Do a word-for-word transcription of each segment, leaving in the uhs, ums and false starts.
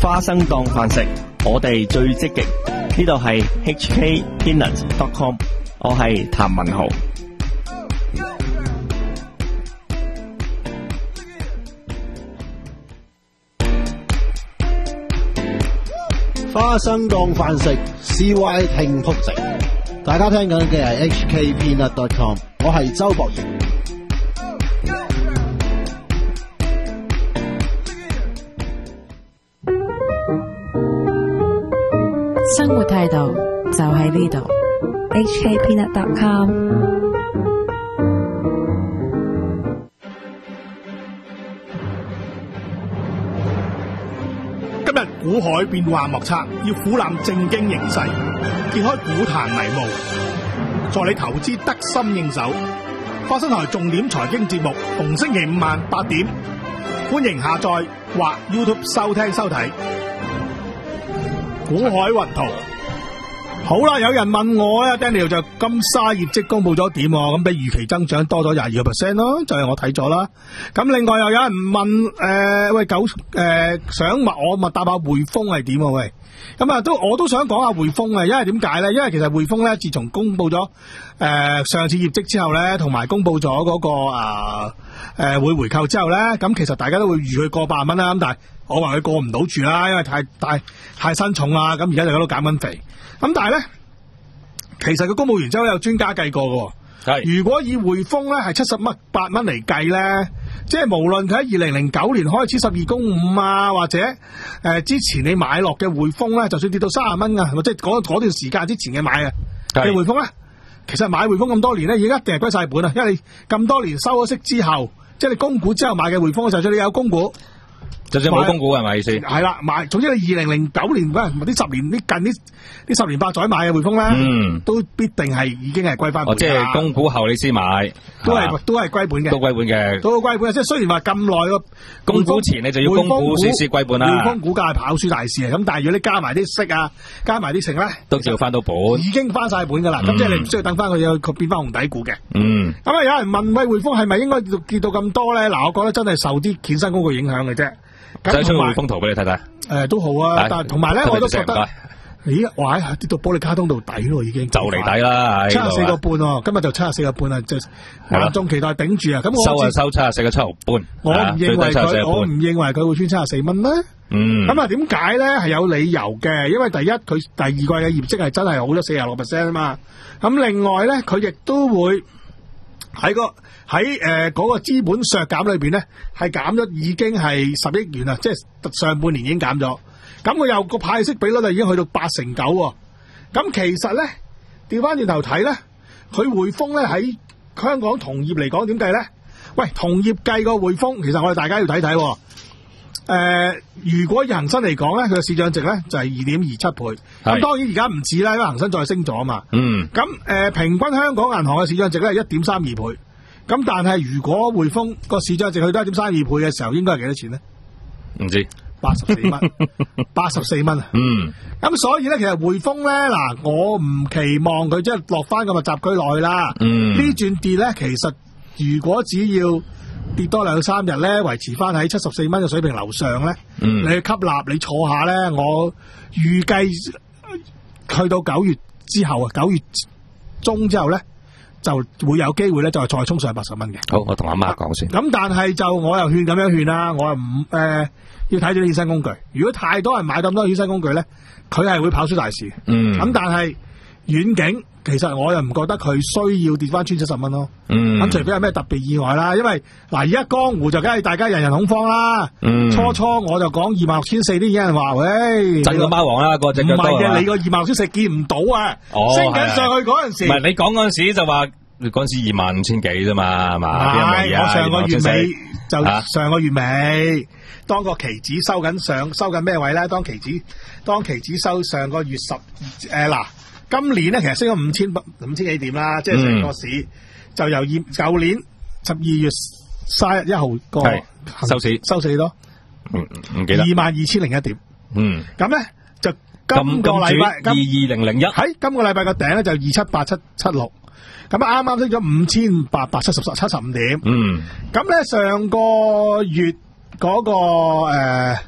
花生當飯食，我哋最積極。呢度係 H K Peanut dot com， 我係譚文豪。 花生當飯食 ，C Y 聽仆直。大家聽緊嘅係 H K Peanut dot com， 我係周博賢。 生活態度就喺呢度 ，H K Peanut dot com。 今日股海變幻莫測，要俯覽正經形勢，揭開股壇迷霧，助你投資得心應手。花生台重點財經節目，逢星期五晚八點，歡迎下載或 YouTube 收聽收睇。股海雲圖，好啦，有人問我啊 Daniel 就金沙業績公布咗點，咁比預期增長多咗廿二個 percent 咯，就係、是、我睇咗啦。咁另外又有人問誒、呃，喂九誒、呃、想問我咪答下匯豐係點啊？喂，咁啊都我都想講下匯豐啊，因為點解咧？因為其實匯豐咧自從公布咗誒、呃、上次業績之後咧，同埋公布咗嗰、那個啊誒、呃、會回購之後咧，咁其實大家都會預佢過百蚊啦，咁但係我話佢過唔到住啦，因為太太太身重啦，咁而家就喺度減緊肥。咁但係咧，其實佢公布完之後有專家計過嘅，係如果以匯豐咧係七十蚊八蚊嚟計咧，即係無論佢喺二零零九年開始十二公五啊，或者誒、呃、之前你買落嘅匯豐咧，就算跌到三十蚊啊，或者嗰嗰段時間之前嘅買嘅嘅匯豐咧，其實買匯豐咁多年咧，已經一定係歸晒本啊，因為你咁多年收咗息之後，即係你供股之後買嘅匯豐，就算你有供股。 就算冇供股係咪意思？ 係啦，買，總之你二零零九年嗰陣，啲十年，啲近啲啲十年八載買嘅匯豐咧，嗯，都必定係已經係歸翻本。哦，即係供股後你先買， 都係都係歸本嘅， 都歸本嘅， 都歸本嘅。即係雖然話咁耐個供股前你就要供股先先歸本啦。 匯豐股價係跑輸大市嘅，咁但係如果你加埋啲息啊，加埋啲成咧， 都照翻到本， 已經翻晒本噶啦。咁、嗯、即係你唔需要等翻佢有佢變翻紅底股嘅。嗯。咁啊，有人問喂，匯豐係咪應該跌到咁多咧？嗱，我覺得真係受啲衍生工具影響嘅啫。 就出個匯豐圖俾你睇睇，誒、 呃、都好啊，但係同埋咧，我都覺得，咦，哇，跌到玻璃卡通度底咯，已經就嚟底啦， 七十四個半哦，今日就七十四個半啦，就萬眾期待頂住啊！咁我收啊收七十四個七毫半， 我唔認為佢，我唔認為佢會穿七十四蚊咧。嗯，咁啊，點解咧？係有理由嘅，因為第一佢第二季嘅業績係真係好咗四十六 percent 啊嘛。咁另外咧，佢亦都會。喺個喺誒嗰個資本削減裏邊咧，係減咗已經係十億元啦，即係上半年已經減咗。咁佢又個派息比率就已經去到八成九喎。咁其實咧，調翻轉頭睇咧，佢匯豐咧喺香港同業嚟講點計咧？喂，同業計個匯豐，其實我哋大家要睇睇。誒、呃，如果恒生嚟講咧，佢嘅市賬值咧就係二點二七倍。咁當然而家唔止啦，因為恒生再升咗啊嘛。嗯。咁誒、呃，平均香港銀行嘅市賬值咧係一點三二倍。咁但係如果匯豐個市賬值去到一點三二倍嘅時候，應該係幾多錢咧？唔知。八十四蚊。八十四蚊啊。嗯。咁所以咧，其實匯豐咧，嗱，我唔期望佢即係落翻個密集區內啦。嗯。呢轉跌咧，其實如果只要跌多兩三日咧，維持翻喺七十四蚊嘅水平樓上咧，嗯，你去吸納，你坐下咧，我預計去到九月之後啊，九月中之後咧，就會有機會咧，就係再衝上八十蚊嘅。 好，我同阿媽講先。 咁但係就我又勸咁樣勸啦，我又唔誒要睇咗啲衍生工具。如果太多人買咁多衍生工具咧，佢係會跑輸大市。嗯。咁但係遠景。其實我又唔覺得佢需要跌翻穿七十蚊咯，嗯，咁除非有咩特別意外啦，因為嗱而家江湖就梗係大家人人恐慌啦，嗯，初初我就講二萬六千四，啲人話喂， 震個貓王啦，個隻腳多啊，唔係嘅，你個二萬六千四見唔到啊，哦，升緊上去嗰陣時， 唔係你講嗰陣時就話嗰陣時二萬五千幾啫嘛，係嘛？ 係我上個月尾就上個月尾，當個期指收緊上收緊咩位咧？當期指當期指收上個月十誒嗱。今年咧，其實升咗五千五千幾點啦，即係成個市、嗯、就由二舊年十二月三十一號個收市收市多， 唔唔記得二萬二千零一點，嗯，咁咧就今個禮拜二二零零一喺今個禮拜個頂咧就二七八七七六，咁啱啱升咗五千八百七十七十五點，嗯，咁咧上個月嗰、那個誒。呃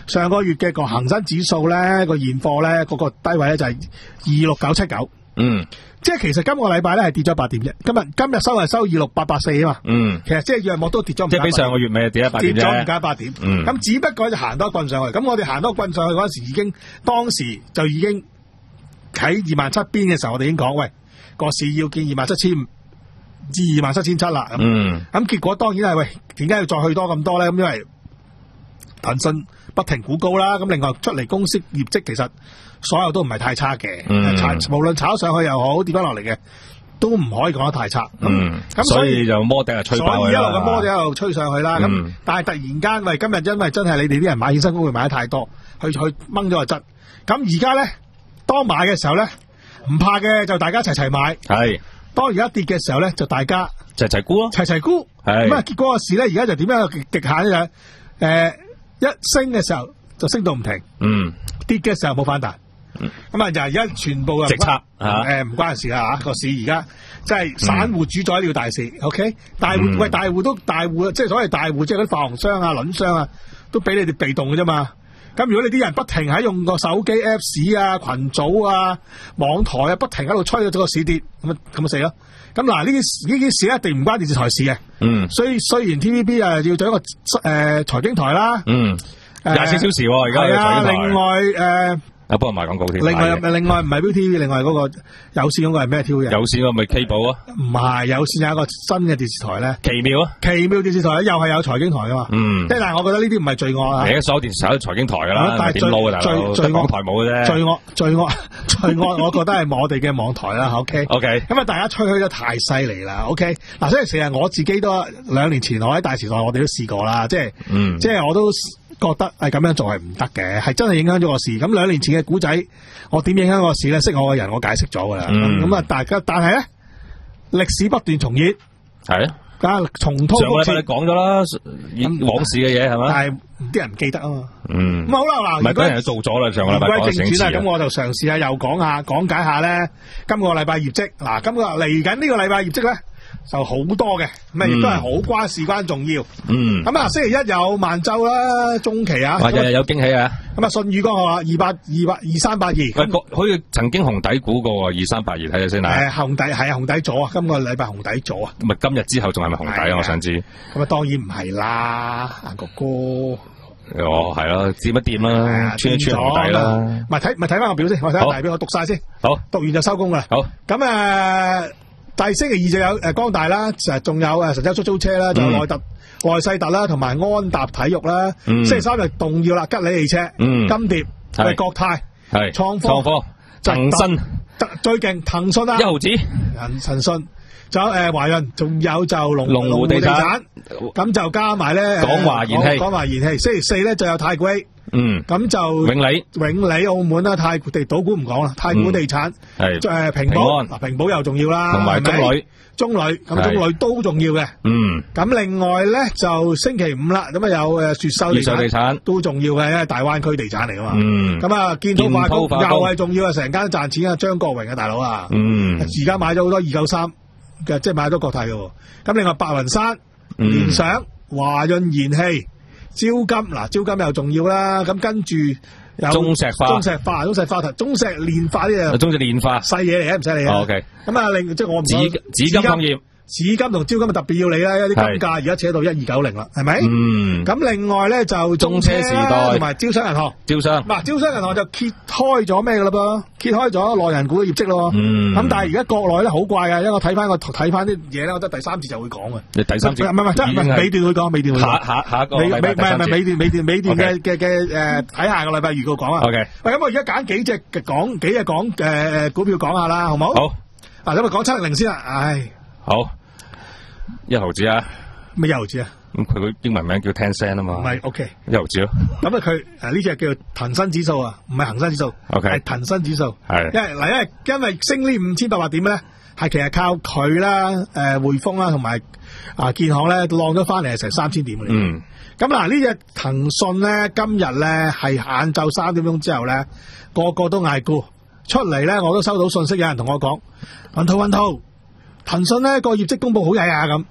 上個月嘅個恒生指數咧個現貨咧嗰個低位咧就係二六九七九。 嗯。 即係其實今個禮拜咧係跌咗八點啫，今日今日收係收二六八八四啊嘛。 嗯。 其實即係約莫都跌咗， 即係比上個月尾跌咗八點啫。 跌咗唔加八點。 嗯。 咁只不過就行多一棍上去，咁我哋行多一棍上去嗰時已經，當時就已經喺二萬七邊嘅時候，我哋已經講，喂，個市要見二萬七千至二萬七千七啦。 嗯。咁結果當然係喂，點解要再去多咁多咧？咁因為騰訊不停估高啦，咁另外出嚟公司業績其實所有都唔係太差嘅， 嗯、 無論炒上去又好跌翻落嚟嘅，都唔可以講得太差。咁、 嗯、 咁所以就摩底係吹爆所以一路嘅摩底一路吹上去啦。咁、 嗯、 但係突然間喂，今日因為真係你哋啲人買衍生工具買得太多，去去掹咗個質。咁而家咧，當買嘅時候咧，唔怕嘅就大家齊齊買。係。當而家跌嘅時候咧，就大家齊齊沽咯， 齊齊沽。係。咁啊，結果個市咧，而家就點樣極極限咧？誒、呃，一升嘅時候就升到唔停。嗯。跌嘅時候冇反彈。咁啊，就而家全部啊， 直插吓， 誒唔關事啊吓，個市而家即係散戶主宰了大市、嗯、，OK？大戶、嗯、喂，大戶都大戶，即係所謂大戶，即係嗰啲發行商啊、輪商啊，都俾你哋被動嘅啫嘛。咁如果你啲人不停喺用個手機 Apps 啊、群組啊、網台啊，不停喺度吹咗個市跌，咁啊咁啊死咯。咁嗱，呢啲呢件事一定唔關電視台事嘅。嗯。所以雖然 T V B 啊要做一個誒財經台啦。嗯。 廿四小時而家。係啊， 另外誒。呃啊，幫人賣廣告添。 另外，另外唔係 V T V， 另外嗰個有線嗰個係咩 T V 啊？ 有線嗰個咪 K 寶啊？ 唔係，有線有一個新嘅電視台咧。奇妙啊！奇妙電視台又係有財經台噶嘛？嗯。即係但係我覺得呢啲唔係罪惡啊。而家所有電視台都財經台噶啦，但係點撈啊大佬？罪惡台冇嘅啫。罪惡罪惡罪惡，我覺得係我哋嘅網台啦。OK OK。咁啊，大家吹噓得太犀利啦。OK。嗱，所以成日我自己都兩年前我喺大時代，我哋都試過啦。即係，嗯，即係我都。覺得係咁樣做係唔得嘅，係真係影響咗個市。咁兩年前嘅古仔，我點影響個市咧？識我嘅人，我解釋咗噶啦。咁啊、嗯，大家但係咧，歷史不斷重演，係啊，重蹈覆轍。上個禮拜你講咗啦，往事嘅嘢係嘛？但係啲人唔記得啊嘛。嗯。咁好啦，嗱，唔係嗰人做咗啦，上個禮拜講正傳啦。咁我就嘗試下又講下，講解下咧，今個禮拜業績。嗱，今個嚟緊呢個禮拜業績咧。就好多嘅，咁啊亦都係好關事關重要。嗯，咁啊星期一有萬洲啦，中期啊， 或者有驚喜啊。 咁啊信宇光學啊，二八二八二三八二， 佢好似曾經紅底估過二三八二，睇下先啊。 誒，紅底係啊，紅底咗啊，今個禮拜紅底咗啊。 咁啊，今日之後仲係咪紅底啊？我想知。 咁啊，當然唔係啦，阿哥哥。 哦，係咯，掂一掂啦，穿一穿紅底啦。 咪睇咪睇翻個表先，我睇下大表，我讀晒先。好，讀完就收工噶啦。好，咁誒。第星期二就有誒光大啦，就仲有誒神州出租車啦，仲有內特、內世特啦，同埋安踏體育啦。星期三就動要啦，吉利汽車、金蝶、係國泰、係創科、創科、騰訊，最勁騰訊啦，一毫子，騰訊，仲有誒華潤，仲有就龍龍湖地產，咁就加埋咧廣華燃氣，廣華燃氣。星期四咧就有太古 A。嗯，咁就永利、永利澳門啦，太古地賭股唔講啦，太古地產係誒平保，嗱平保又重要啦，同埋中旅、中旅咁中旅都重要嘅。嗯，咁另外咧就星期五啦，咁啊有誒越秀地產都重要嘅，因為大灣區地產嚟噶嘛。嗯，咁啊建滔化工又係重要啊，成間賺錢啊，張國榮啊大佬啊。嗯，而家買咗好多二九三嘅，即係買咗國泰嘅。咁另外白雲山、聯想、華潤燃氣。招金嗱，招金又重要啦，咁跟住有中石化、中石化、中石化、中石煉化呢樣，中石煉化細嘢嚟嘅，唔使理啊。OK，咁啊，另即係我唔紫紫金礦業。紫金同招金特別要你啦，因為啲金價而家扯到一二九零啦，係咪？嗯。咁另外咧就中車時代同埋招商銀行。招商。嗱，招商銀行就揭開咗咩噶啦噃？揭開咗內人股嘅業績咯。嗯。咁但係而家國內咧好怪啊，因為我睇翻我睇翻啲嘢咧，我覺得第三節就會講嘅。你第三節？唔係唔係，即係尾段會講，尾段會講。下下下一個禮拜第三節。唔係唔係尾段尾段尾段嘅嘅嘅誒，睇下個禮拜預告講啊。OK。喂，咁我而家揀幾隻嘅講幾隻講誒股票講下啦，好唔好？好。啊，咁啊講七零零先啦，唉。好，一毫子啊？咩一毫子啊？咁佢個英文名叫 ten cent 啊嘛。唔係 ，OK， 一毫子咯。咁啊，佢誒呢隻叫做騰訊指數啊，唔係恒生指數，OK，係騰訊指數。係，因為嗱，因為因為升呢五千八百點咧，係其實靠佢啦，誒匯豐啦，同埋啊建行咧浪咗翻嚟係成三千點嘅。嗯。咁嗱，呢隻騰訊咧，今日咧係晏晝三點鐘之後咧，個個都嗌沽出嚟咧，我都收到信息，有人同我講，雲濤雲濤。騰訊咧個業績公布好曳啊咁，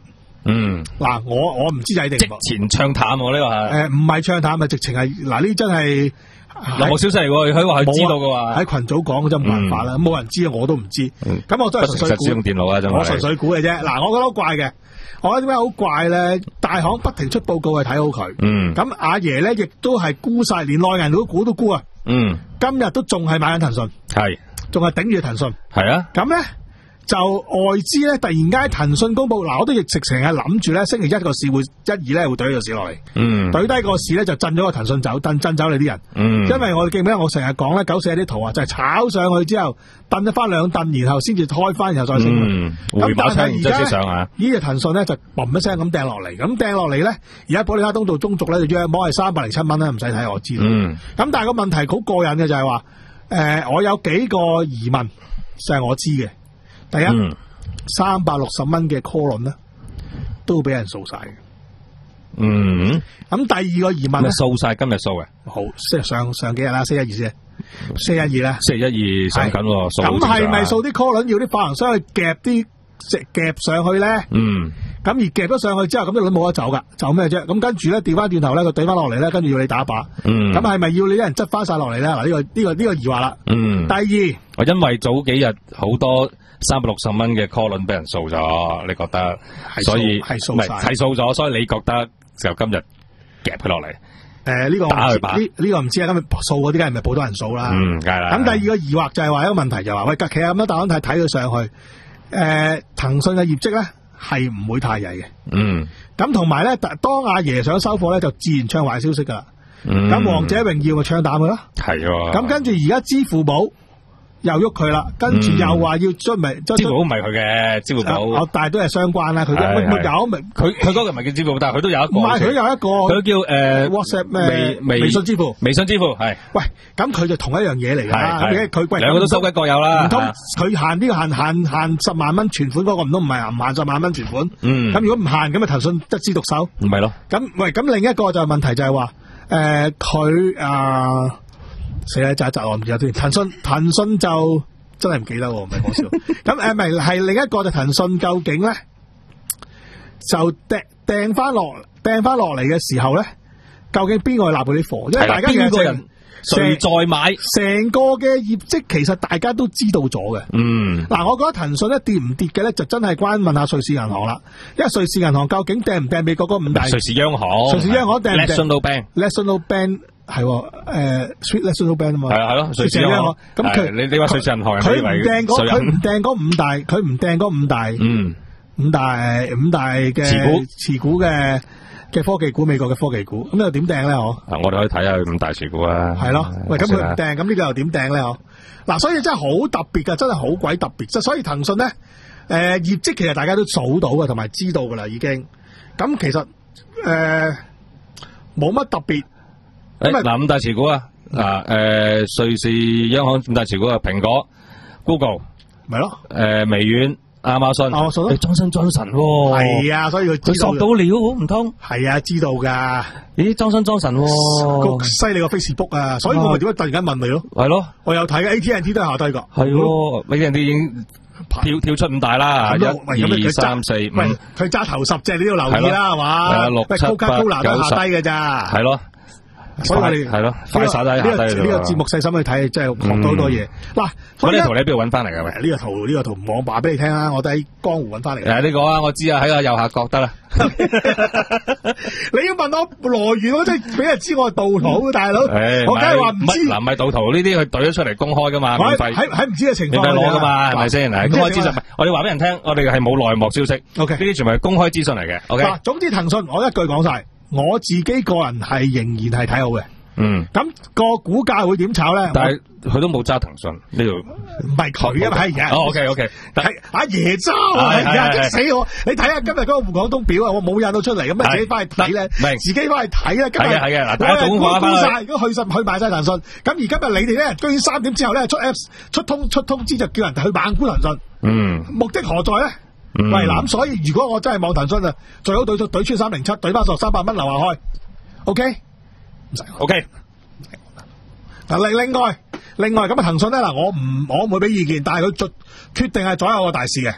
嗯， 嗱，我我唔知仔定即前唱淡喎呢個係。 誒，唔係唱淡，咪直情係嗱呢真係內幕消息嚟喎，佢話佢知道嘅話， 喺群組講真冇辦法啦，冇人知啊，我都唔知。咁我都係純粹估。 使用電腦啊，真係。 我純粹估嘅啫。嗱，我覺得好怪嘅。我覺得點解好怪咧？大行不停出報告係睇好佢。嗯。咁阿爺咧，亦都係估晒，連內銀都估都估啊。嗯。今日都仲係買緊騰訊。係。仲係頂住騰訊。係啊。咁咧就外資咧，突然間騰訊公佈，嗱，我都亦直情係諗住咧，星期一個市會一二咧會懟個市落嚟。嗯。懟低個市咧就震咗個騰訊走，震震走你啲人。嗯。因為我記唔記得我成日講咧，九四啲圖啊，就係炒上去之後，蹬咗翻兩蹬，然後先至開翻，然後再升。嗯。回馬槍而家上啊！呢隻騰訊咧就嘣一聲咁掟落嚟，咁掟落嚟咧，而家保利加通道中軸咧就約摸係三百零七蚊啦，唔使睇我知道。嗯。咁但係個問題好過癮嘅就係話，誒、呃，我有幾個疑問，就係我知嘅。第一，三百六十蚊嘅 call 輪咧，都俾人掃晒嘅。嗯。咁第二個疑問咧， 掃晒今日掃嘅。 好，即係上上幾日啦，四一二先，四一二咧， 四一二上緊喎。 咁係咪掃啲 call 輪要啲發行商去夾啲即夾上去咧？嗯。咁而夾咗上去之後，咁啲輪冇得走噶，走咩啫？咁跟住咧，調翻轉頭咧，佢懟翻落嚟咧，跟住要你打靶。嗯。咁係咪要你啲人執翻晒落嚟咧？嗱，呢個呢個呢個疑惑啦。嗯。第二， 我因為早幾日好多三百六十蚊嘅 call 輪俾人掃咗，你覺得？所以係掃晒， 係掃咗，所以你覺得就今日夾佢落嚟？ 誒，呢個打佢靶， 呢呢個唔知啊。今日掃嗰啲梗係咪好多人掃啦？嗯，梗係啦。咁第二個疑惑就係話一個問題就係話，喂，其實咁多大行睇睇佢上去，誒，騰訊嘅業績咧係唔會太曳嘅。嗯。咁同埋咧，當阿爺想收貨咧，就自然唱壞消息噶啦。嗯。咁王者榮耀咪唱淡佢咯。係喎。咁跟住而家支付寶又喐佢啦，跟住又話要出咪， 支付寶唔係佢嘅，支付寶， 但係都係相關啦。佢都有咪， 佢佢嗰個唔係叫支付寶，但係佢都有一個。 唔係佢有一個， 佢叫誒 WhatsApp 咩？ 微微信支付， 微信支付係。 喂，咁佢就同一樣嘢嚟㗎啦。佢佢兩個都收歸各有啦。 唔通佢限呢個限限限十萬蚊存款嗰個唔通唔係唔限十萬蚊存款？嗯。咁如果唔限咁啊，騰訊一枝獨秀。 唔係咯。 咁喂，咁另一個就係問題就係話誒佢啊。死啦！就就我唔記得添。騰訊騰訊就真係唔記得喎，唔係講笑。咁誒，咪係另一個就騰訊究竟咧，就掟掟翻落掟翻落嚟嘅時候咧，究竟邊個去納佢啲貨？因為大家邊個人誰在買？ 成個嘅業績其實大家都知道咗嘅。嗯。嗱，我覺得騰訊咧跌唔跌嘅咧，就真係關問下瑞士銀行啦。因為瑞士銀行究竟掟唔掟美國嗰五大？ 瑞士央行。 瑞士央行掟唔掟 ？National Bank。National Bank。係誒 Swiss National Bank 啊嘛， 係啊係咯，瑞士央行。咁佢你你話瑞士銀行， 佢唔掟嗰佢唔掟嗰五大，佢唔掟嗰五大，嗯，五大五大嘅持股持股嘅嘅科技股，美國嘅科技股，咁又點掟咧？嗬？ 嗱，我哋可以睇下五大持股啊。 係咯，喂，咁佢唔掟，咁呢個又點掟咧？嗬？嗱，所以真係好特別噶，真係好鬼特別。所以騰訊咧，誒，業績其實大家都數到嘅，同埋知道噶啦，已經。咁其實誒冇乜特別。 誒，嗱，五大持股啊，嗱，誒，瑞士央行五大持股啊，蘋果、Google， 咪咯， 誒，微軟、亞馬遜， 亞馬遜， 你裝身裝神喎， 係啊，所以佢佢索到料，唔通？ 係啊，知道噶， 咦，裝身裝神喎， 犀利個 Facebook 啊，所以我咪點解突然間問你咯？ 係咯， 我有睇嘅 A T and T 都係下低噶， 係喎，A T and T已經跳跳出五大啦，一、二、三、四、五， 佢揸頭十隻，你都要留意啦，係嘛？ 六、七、八、九、十， 下低嘅咋？ 係咯。 所以我哋係咯，快手底下低呢個呢個節目細心去睇，真係學到好多嘢。嗱， 嗰啲圖你喺邊度揾翻嚟㗎？ 呢個圖呢個圖我話俾你聽啦，我都喺江湖揾翻嚟。 誒，呢個啊，我知啊，喺個右下角得啦。 你要問我來源，我真係俾人知我係盜圖，大佬。我梗係話唔知。 嗱，唔係盜圖呢啲，佢懟咗出嚟公開㗎嘛，免費喺喺唔知嘅情況免費攞㗎嘛，係咪先？嗱，公開資訊，我哋話俾人聽，我哋係冇內幕消息。O K，呢啲全部係公開資訊嚟嘅。O K， 嗱，總之騰訊我一句講晒，我自己個人係仍然係睇好嘅。嗯，咁個股價會點炒咧？ 但係佢都冇揸騰訊呢度， 唔係佢啊嘛，係而家。 哦 ，OK OK， 但係阿爺揸啊，而家激死我！你睇下今日嗰個滬港通表啊，我冇印到出嚟，咁啊自己翻去睇咧，自己翻去睇咧。今日係嘅，嗱，大家總話翻晒，如果去晒去買晒騰訊，咁而今日你哋咧，居然三點之後咧出 Apps 出通出通知就叫人哋去猛沽騰訊。嗯，目的何在咧？喂，嗱，所以如果我真係望騰訊啊，最好懟出懟穿三零七，懟翻十三百蚊樓下開。OK。 O K， 嗱，另另外另外咁啊，騰訊咧嗱，我唔我唔會俾意見，但係佢決決定係左右個大市嘅。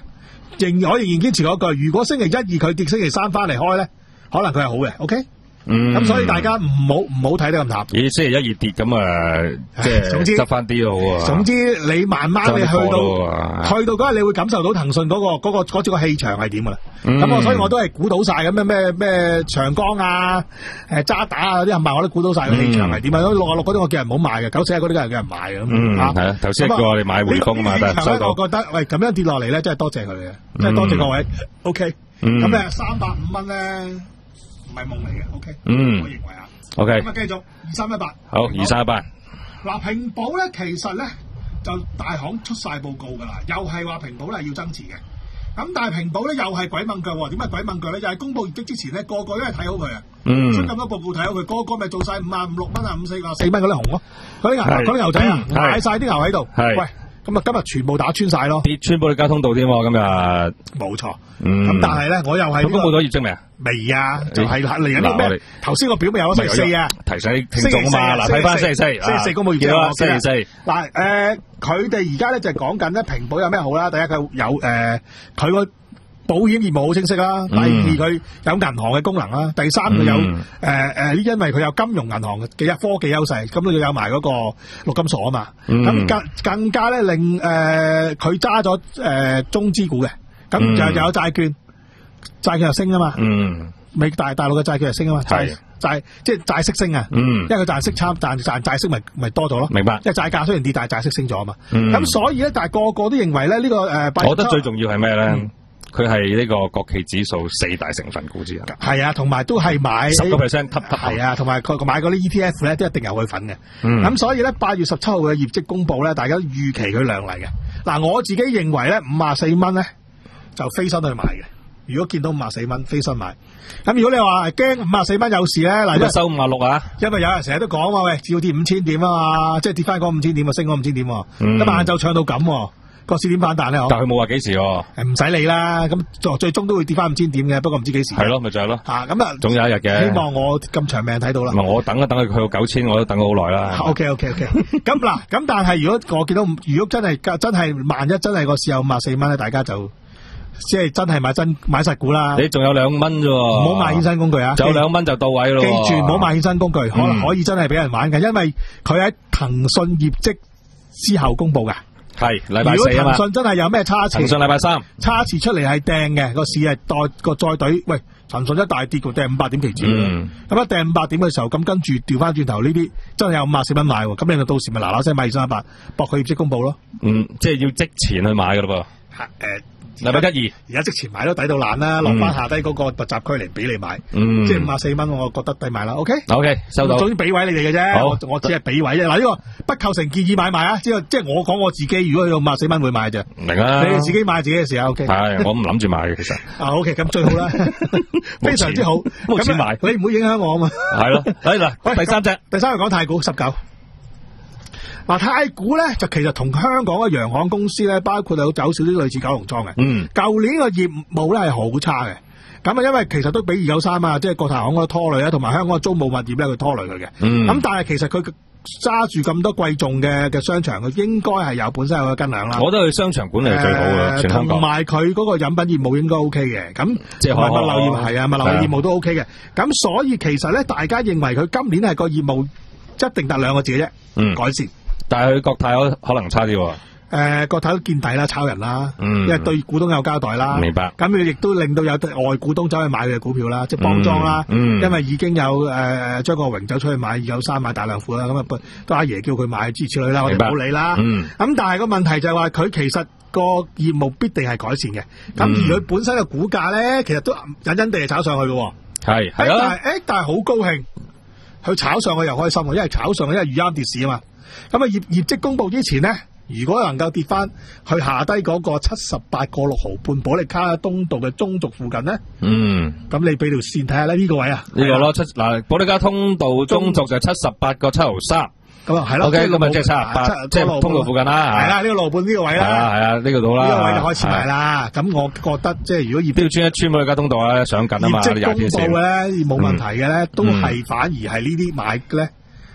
仍我仍然堅持嗰句，如果星期一二佢跌，星期三翻嚟開咧，可能佢係好嘅。OK。 嗯， 咁所以大家唔好唔好睇得咁淡。 咦，星期一二跌咁啊，即係總之執翻啲都好啊。 總之你慢慢你去到去到嗰日，你會感受到騰訊嗰個嗰個嗰隻個氣場係點噶啦。咁我所以我都係估到晒咁咩咩咩長江啊、誒渣打啊嗰啲冚唪唥我都估到晒個氣場係點啊。六啊六嗰啲我叫人唔好買嘅，九四一嗰啲梗係叫人買嘅。 嗯，係啊，頭先叫我哋買匯豐啊嘛，但係收到。 我覺得喂咁樣跌落嚟咧，真係多謝佢嘅，真係多謝各位。OK，咁咧三百五蚊咧。唔係夢嚟嘅 ，OK，嗯，我認為啊 ，OK， 咁啊繼續二三一八， 好，二三一八。 嗱，平保咧其實咧就大行出晒報告噶啦，又係話平保咧要增持嘅，咁但係平保咧又係鬼掹腳喎，點解鬼掹腳咧？又係公佈業績之前咧，個個都係睇好佢啊，嗯，出咁多報告睇好佢，個個咪做晒五啊五六蚊啊，五四啊四蚊嗰啲紅咯，嗰啲牛嗰啲牛仔啊，買晒啲牛喺度，喂。咁啊，今日全部打穿晒咯，跌穿保利加通道添喎，今日冇錯。咁但係咧，我又係公佈咗業績未啊？ 未啊，就係嚟緊啲咩？頭先個表咪有星期四啊， 提醒聽眾啊嘛。嗱，睇翻星期四， 星期四公佈業績啦， 星期四。 嗱，誒，佢哋而家咧就係講緊咧，平保有咩好啦？第一佢有誒，佢個保險業務好清晰啦。第二佢有銀行嘅功能啦。第三佢有誒誒，因為佢有金融銀行嘅科技優勢，咁佢有埋嗰個陸金所啊嘛。咁更更加咧令誒佢揸咗誒中資股嘅，咁又又有債券，債券又升啊嘛。嗯，美大大陸嘅債券又升啊嘛。係債即係債息升啊。嗯，因為佢債息差，賺賺債息咪咪多咗咯。明白。因為債價雖然跌，但係債息升咗啊嘛。咁所以咧，但係個個都認為咧呢個誒，我覺得最重要係咩咧？佢係呢個國企指數四大成分股之一，係啊，同埋都係買十個 percent，係啊，同埋佢買嗰啲 E T F 咧，都一定有佢份嘅。咁、嗯、所以咧，八月十七號嘅業績公佈咧，大家預期佢亮麗嘅。嗱，我自己認為咧，五啊四蚊咧就飛身去買嘅。如果見到五啊四蚊，飛身買。咁如果你話驚五啊四蚊有事咧，嗱，都收五啊六啊，因為有人成日都講話，喂，只要跌五千點啊嘛，即係跌翻嗰五千點啊，升嗰五千點，咁晏晝唱到咁。個市點反彈咧？但係佢冇話幾時喎？唔使理啦，咁最最終都會跌翻五千點嘅，不過唔知幾時。係咯，咪就係咯。嚇咁啊，總有一日嘅。希望我咁長命睇到啦。唔係我等一等佢去到九千，我都等咗好耐啦。OK OK OK。咁嗱，咁但係如果我見到，如果真係真係萬一真係個市有五十四蚊咧，大家就即係真係買真買實股啦。你仲有兩蚊啫喎，唔好買衍生工具啊！仲有兩蚊就到位咯。記住唔好買衍生工具，可能可以真係俾人玩嘅，因為佢喺騰訊業績之後公佈㗎。係禮拜四啊嘛。如果騰訊真係有咩差池，騰訊禮拜三差池出嚟係掟嘅，個市係代個再隊，喂，騰訊一大跌個掟五百點期指，咁、嗯、一掟五百點嘅時候，咁跟住調翻轉頭呢啲真係有五十四蚊買喎，咁你就到時咪嗱嗱聲買二三一八，搏佢業績公佈咯。嗯，即係要即前去買噶咯噃。誒。禮拜一二，而家即前買都抵到爛啦，落翻下低嗰個密集區嚟俾你買，嗯、即係五十四蚊，我覺得抵買啦。OK，OK，、okay? okay, 收到。總之俾位你哋嘅啫，我我只係俾位啫。嗱呢個不構成建議買賣啊，即係即係我講我自己，如果去到五十四蚊會買啫。明啊，你哋自己買自己嘅時候 OK。係，我唔諗住買嘅其實。啊 OK，咁最好啦，非常之好。冇錢買，你唔會影響我啊嘛。係咯，嚟嗱，第三隻，第三隻講太古十九。嗱，太古咧就其實同香港嘅洋行公司咧，包括有走少啲類似九龍倉嘅。嗯。舊年個業務咧係好差嘅，咁啊，因為其實都俾二九三啊，即係國泰行嗰個拖累啦，同埋香港嘅租務物業咧，佢拖累佢嘅。嗯。咁但係其實佢揸住咁多貴重嘅嘅商場，佢應該係有本身有個斤兩啦。我覺得佢商場管理係最好嘅，全香港。同埋佢嗰個飲品業務應該 OK 嘅，咁即係物流業係啊，物流業務都 OK 嘅。咁所以其實咧，大家認為佢今年係個業務一定得兩個字嘅啫，嗯，改善。但係佢國泰可可能差啲喎。誒，國泰都見底啦，炒人啦，嗯，因為對股東有交代啦。明白。咁佢亦都令到有外股東走去買佢嘅股票啦，即係幫莊啦。嗯。因為已經有誒張國榮走出去買二九三買大量股啦，咁啊都阿爺叫佢買諸如此類啦，我哋唔好理啦。嗯。咁但係個問題就係話佢其實個業務必定係改善嘅，咁、嗯、而佢本身嘅股價咧，其實都隱隱地係炒上去嘅。係係啊。但係誒，但係好高興，佢炒上去又開心，因為炒上去因為預啱跌市啊嘛。咁啊業業績公布之前呢，如果能夠跌翻去下低嗰個七十八個六毫半保利卡東道嘅中軸附近呢，嗯，咁你俾條線睇下咧，呢個位啊，呢個咯七嗱保利卡通道中軸就七十八個七毫三，咁啊係咯，OK，咁咪即係七十八，即係通道附近啦，係啦，呢個路半呢個位啦，係啊係啊，呢個度啦，呢個位就開始買啦。咁我覺得即係如果業績穿一穿保利卡通道啊，上緊啊嘛，業績公布咧冇問題嘅咧，都係反而係呢啲買咧。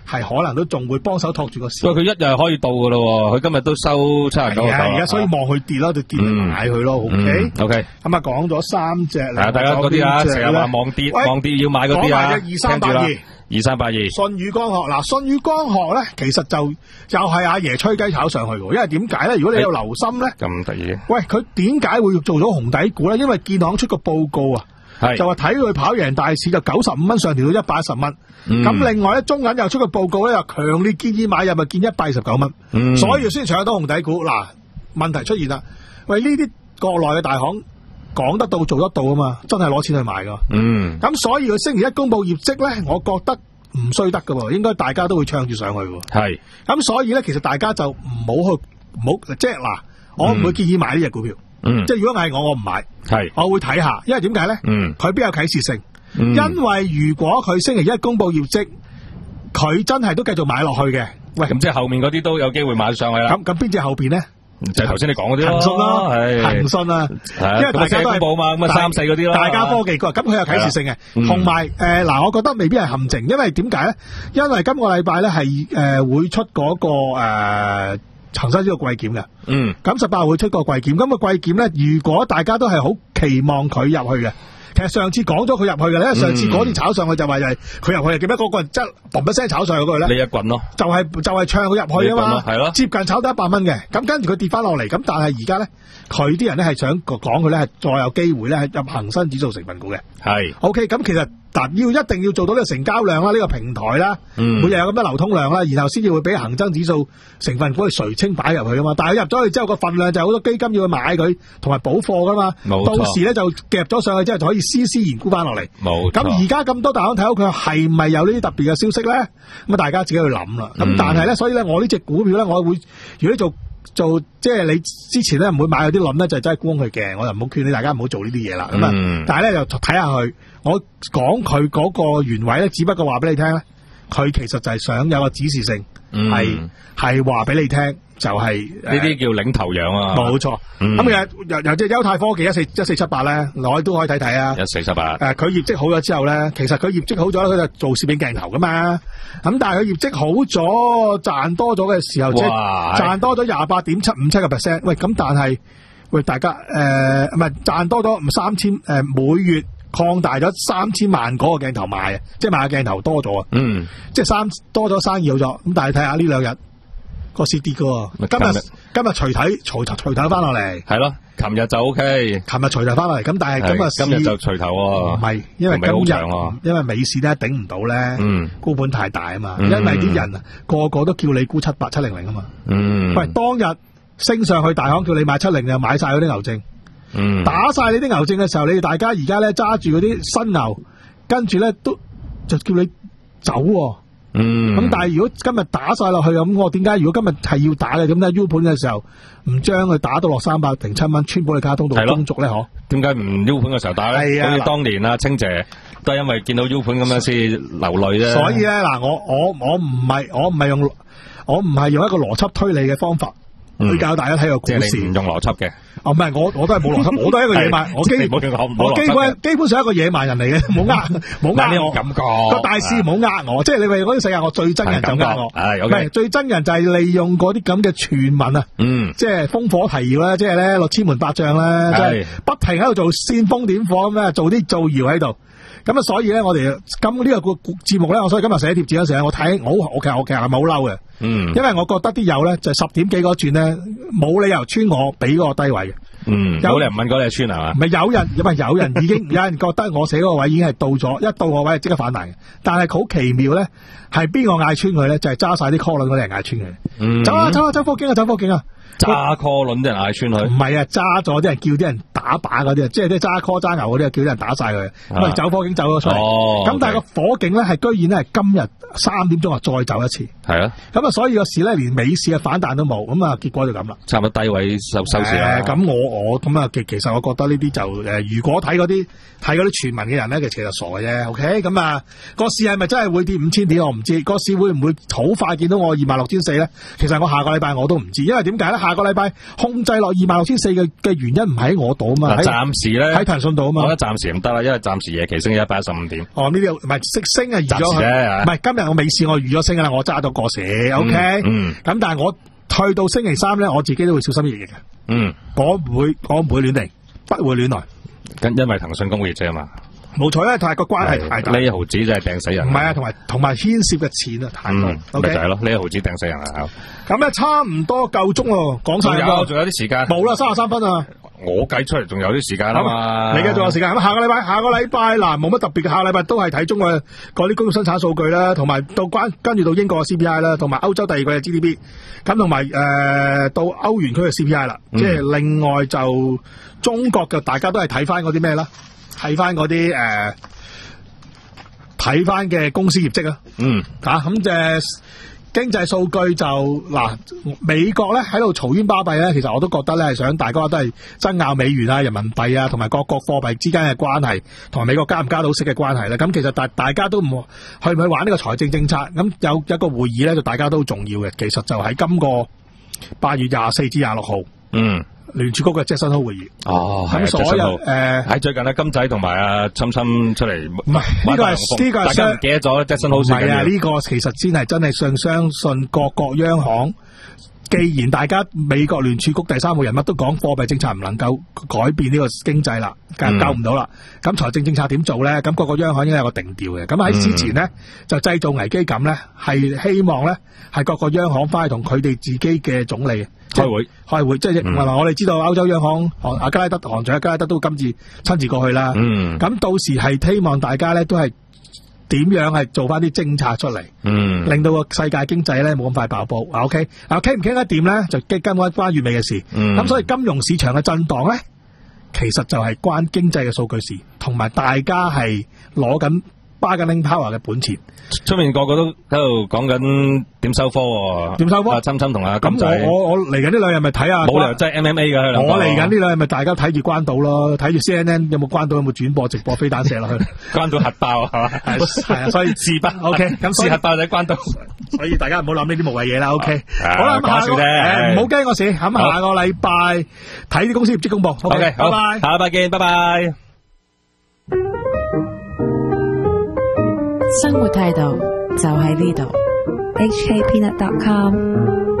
係可能都仲會幫手托住個市。 喂，佢一日可以到噶咯，佢今日都收七十九個九。 而家所以望佢跌咯，就跌嚟買佢咯。OK，OK。咁啊，講咗三隻啦。 係啊，大家嗰啲啊，成日話望跌，望跌要買嗰啲啊， 二三八二。 二三八二， 舜宇光學嗱，舜宇光學咧，其實就又係阿爺吹雞炒上去嘅，因為點解咧？如果你有留心咧， 咁得意， 喂，佢點解會做咗紅底股咧？因為建行出個報告啊，就話睇佢跑贏大市，就九十五蚊上調到一百一十蚊。咁、嗯、另外咧，中銀又出個報告咧，又強烈建議買入，咪見一百二十九蚊。嗯、所以先搶到紅底股。嗱，問題出現啦，喂，呢啲國內嘅大行。講得到做得到啊嘛，真係攞錢去買噶。嗯，咁所以佢星期一公布業績咧，我覺得唔衰得噶，應該大家都會唱住上去。係，咁所以咧，其實大家就唔好去，唔好即係嗱，我唔會建議買呢隻股票。嗯，即係如果係我，我唔買。係，我會睇下，因為點解咧？嗯，佢邊有啟示性？嗯、因為如果佢星期一公布業績，佢真係都繼續買落去嘅。喂， 咁即係後面嗰啲都有機會買上去啦。 咁咁邊隻後邊咧？ 就係頭先你講嗰啲咯， 騰訊咯，騰訊啊，因為大家都係報嘛，咁啊三四嗰啲咯， 大家科技股，咁佢有啟示性嘅，同埋誒嗱，我覺得未必係陷阱，因為點解咧？因為今個禮拜咧係誒會出嗰、那個誒恒生指數季檢嘅，嗯，咁十八號會出個季檢，咁、那個季檢咧，如果大家都係好期望佢入去嘅。其實上次講咗佢入去嘅咧，上次嗰啲炒上去就話就係佢入去，點解嗰個人即係嘣一聲炒上去嗰個咧？ 呢一棍咯， 就係、是、就係、是、唱佢入去啊嘛， 係咯， 接近炒得一百蚊嘅，咁跟住佢跌翻落嚟，咁但係而家咧，佢啲人咧係想講佢咧係再有機會咧係入恒生指數成分股嘅，係 ，OK，咁其實嗱要一定要做到呢個成交量啦，呢、這個平台啦，嗯、每日有咁多流通量啦，然後先至會俾恒生指數成分股去垂青擺入去啊嘛，但係佢入咗去之後個份量就係好多基金要去買佢，同埋補貨噶嘛，到時咧就夾咗上去之後就可以絲絲然沽翻落嚟，冇。咁而家咁多大行睇到佢係咪有呢啲特別嘅消息咧？咁啊大家自己去諗啦。咁、嗯、但係咧，所以咧我呢隻股票咧，我會如果你做做即係你之前咧唔會買嗰啲輪咧，就真係沽佢嘅，我就唔好勸你大家唔好做呢啲嘢啦。咁啊、嗯，但係咧就睇下佢，我講佢嗰個原委咧，只不過話俾你聽咧，佢其實就係想有個指示性，係係話俾你聽。就係呢啲叫領頭羊啊，冇錯。咁其實由由隻優泰科技一四一四七八咧，我都可以睇睇啊。一四七八，誒，佢業績好咗之後咧，其實佢業績好咗咧，佢就做攝影鏡頭噶嘛。咁但係佢業績好咗，賺多咗嘅時候，即係賺多咗廿八點七五七個 percent。喂，咁但係喂大家誒唔係賺多咗三千誒每月擴大咗三千萬嗰個鏡頭賣，即係賣嘅鏡頭多咗啊。嗯，即係三多咗生意好咗。咁但係睇下呢兩日。個市跌嘅，今日今日隨睇隨隨睇翻落嚟，係咯，琴日就 O K，琴日隨睇翻落嚟，咁但係今日今日就隨頭，唔係，因為今日因為美市咧頂唔到咧，嗯，沽盤太大啊嘛，因為啲人啊個個都叫你沽七八七零零啊嘛，嗯，喂，當日升上去大行叫你買七零，又買晒嗰啲牛證，嗯，打晒你啲牛證嘅時候，你哋大家而家咧揸住嗰啲新牛，跟住咧都就叫你走。嗯，咁但係如果今日打晒落去咁，我點解如果今日係要打嘅，咁咧 U 盤嘅時候唔將佢打到落三百零七蚊，穿保利加通道中軸咧？嗬？點解唔 U 盤嘅時候打咧？好似當年啊，清姐都係因為見到 U 盤咁樣先流淚啫。所以咧，嗱，我我我唔係我唔係用我唔係用一個邏輯推理嘅方法去教大家睇個股市。即係你唔用邏輯嘅。哦，唔係我我都係冇邏輯，我都係一個野蠻，我基我基本基本上係一個野蠻人嚟嘅，冇呃冇呃我感覺個大市冇呃我，即係你為嗰啲世界我最憎人就呃我，唔係最憎人就係利用嗰啲咁嘅傳聞啊，嗯，即係烽火提謠咧，即係咧落千門百將咧，即係不停喺度做煽風點火咁咧，做啲造謠喺度。咁啊，所以咧，我哋今呢個節目咧，我所以今日寫貼紙嗰時候，我睇我我其實我其實係咪好嬲嘅？嗯，因為我覺得啲友咧就十點幾嗰轉咧，冇理由穿我俾嗰個低位嘅。嗯，有人問嗰你係穿係嘛？唔係有人，因為有人已經有人覺得我寫嗰個位已經係到咗，一到個位即刻反彈嘅。但係好奇妙咧，係邊個嗌穿佢咧？就係揸晒啲 call 輪嗰啲人嗌穿佢。嗯，走啊走啊走貨景啊走貨景啊！揸 call 輪啲人嗌穿佢，唔係啊，揸咗啲人叫啲人打靶嗰啲啊，即係啲揸 call 揸牛嗰啲啊，叫啲人打晒佢，咁啊走火警走咗出嚟，咁、哦、但係個火警咧係居然咧係今日三點鐘啊再走一次，係啊，咁啊所以個市咧連美市嘅反彈都冇，咁啊結果就咁啦，差唔多低位收收市啦。咁、呃、我我咁啊其其實我覺得呢啲就誒、呃，如果睇嗰啲睇嗰啲傳聞嘅人咧，其實傻嘅啫。OK，咁啊個市係咪真係會跌五千點我唔知，個市會唔會好快見到我二萬六千四咧？其實我下個禮拜我都唔知，因為點解咧？ 咧，下個禮拜控制落二萬六千四嘅嘅原因唔喺我度啊嘛， 暫時咧喺騰訊度啊嘛。 我覺得暫時唔得啦，因為暫時夜期升咗一百一十五點。 哦，呢啲唔係識升啊，預咗佢。唔係今日我未試，我預咗升噶啦，我揸到過時。O K，嗯，咁但係我去到星期三咧，我自己都會小心翼翼嘅。嗯，我唔會，我唔會亂嚟，不會亂來。 咁因為騰訊公會啫嘛。冇錯，因為太個關係太大。 呢一毫子真係掟死人。 唔係啊，同埋同埋牽涉嘅錢啊太多。 嗯，咪就係咯，呢一毫子掟死人啊！ 咁咧差唔多夠鐘咯，講晒啦。 仲有啲時間。冇啦，三十三分啊！ 我計出嚟仲有啲時間啊嘛。 你嘅仲有時間。咁下個禮拜，下個禮拜嗱冇乜特別嘅，下個禮拜都係睇中國嗰啲工業生產數據啦，同埋到關跟住到英國嘅 C P I 啦，同埋歐洲第二季嘅 G D P， 咁同埋誒到歐元區嘅 C P I 啦。嗯、即係另外就中國嘅，大家都係睇翻嗰啲咩啦？睇翻嗰啲誒，睇翻嘅公司業績啊。嗯。吓咁嘅。經濟數據就嗱，美國咧喺度嘈冤巴閉咧，其實我都覺得咧係想大家都係爭拗美元啊、人民幣啊，同埋各國貨幣之間嘅關係，同埋美國加唔加到息嘅關係咧。咁其實大大家都唔去唔去玩呢個財政政策，咁有一個會議咧，就大家都好重要嘅。其實就喺今個八月廿四至廿六號，嗯。聯儲局嘅 Jackson Hole 會議哦，咁所有誒喺最近咧金仔同埋阿侵侵出嚟， 唔係呢個係呢個係大家唔記得咗 Jackson Hole 先緊要。 係啊，呢個其實先係真係信相信各國央行。既然大家美國聯儲局第三號人物都講貨幣政策唔能夠改變呢個經濟啦，救唔到啦，咁財政政策點做咧？咁各個央行應該有個定調嘅。咁喺之前咧就製造危機感咧，係希望咧係各個央行翻去同佢哋自己嘅總理開會開會，即係唔係話我哋知道歐洲央行阿加拉德行長阿加拉德都今次親自過去啦。嗯，咁到時係希望大家咧都係。點樣係做翻啲政策出嚟，嗯，令到個世界經濟咧冇咁快爆煲。啊 ，OK，啊傾唔傾得掂咧，就基根關關月尾嘅事。嗯，咁所以金融市場嘅震盪咧，其實就係關經濟嘅數據事，同埋大家係攞緊bargaining power嘅本錢。 出面個個都喺度講緊點收科喎， 點收科？ 阿侵侵同阿金仔。 咁我我我嚟緊呢兩日咪睇下。 冇理由真係 M M A 㗎。 我嚟緊呢兩日咪大家睇住關島咯，睇住 C N N 有冇關島有冇轉播直播飛彈射落去。 關島核爆係嘛？ 係啊，所以自不 OK。咁試核爆就喺關島，所以大家唔好諗呢啲無謂嘢啦。OK。好啦，講笑啫，唔好驚我事。咁下個禮拜睇啲公司業績公佈。OK，拜拜。 下禮拜見，拜拜。 生活態度就喺呢度 ，H K Peanut dot com。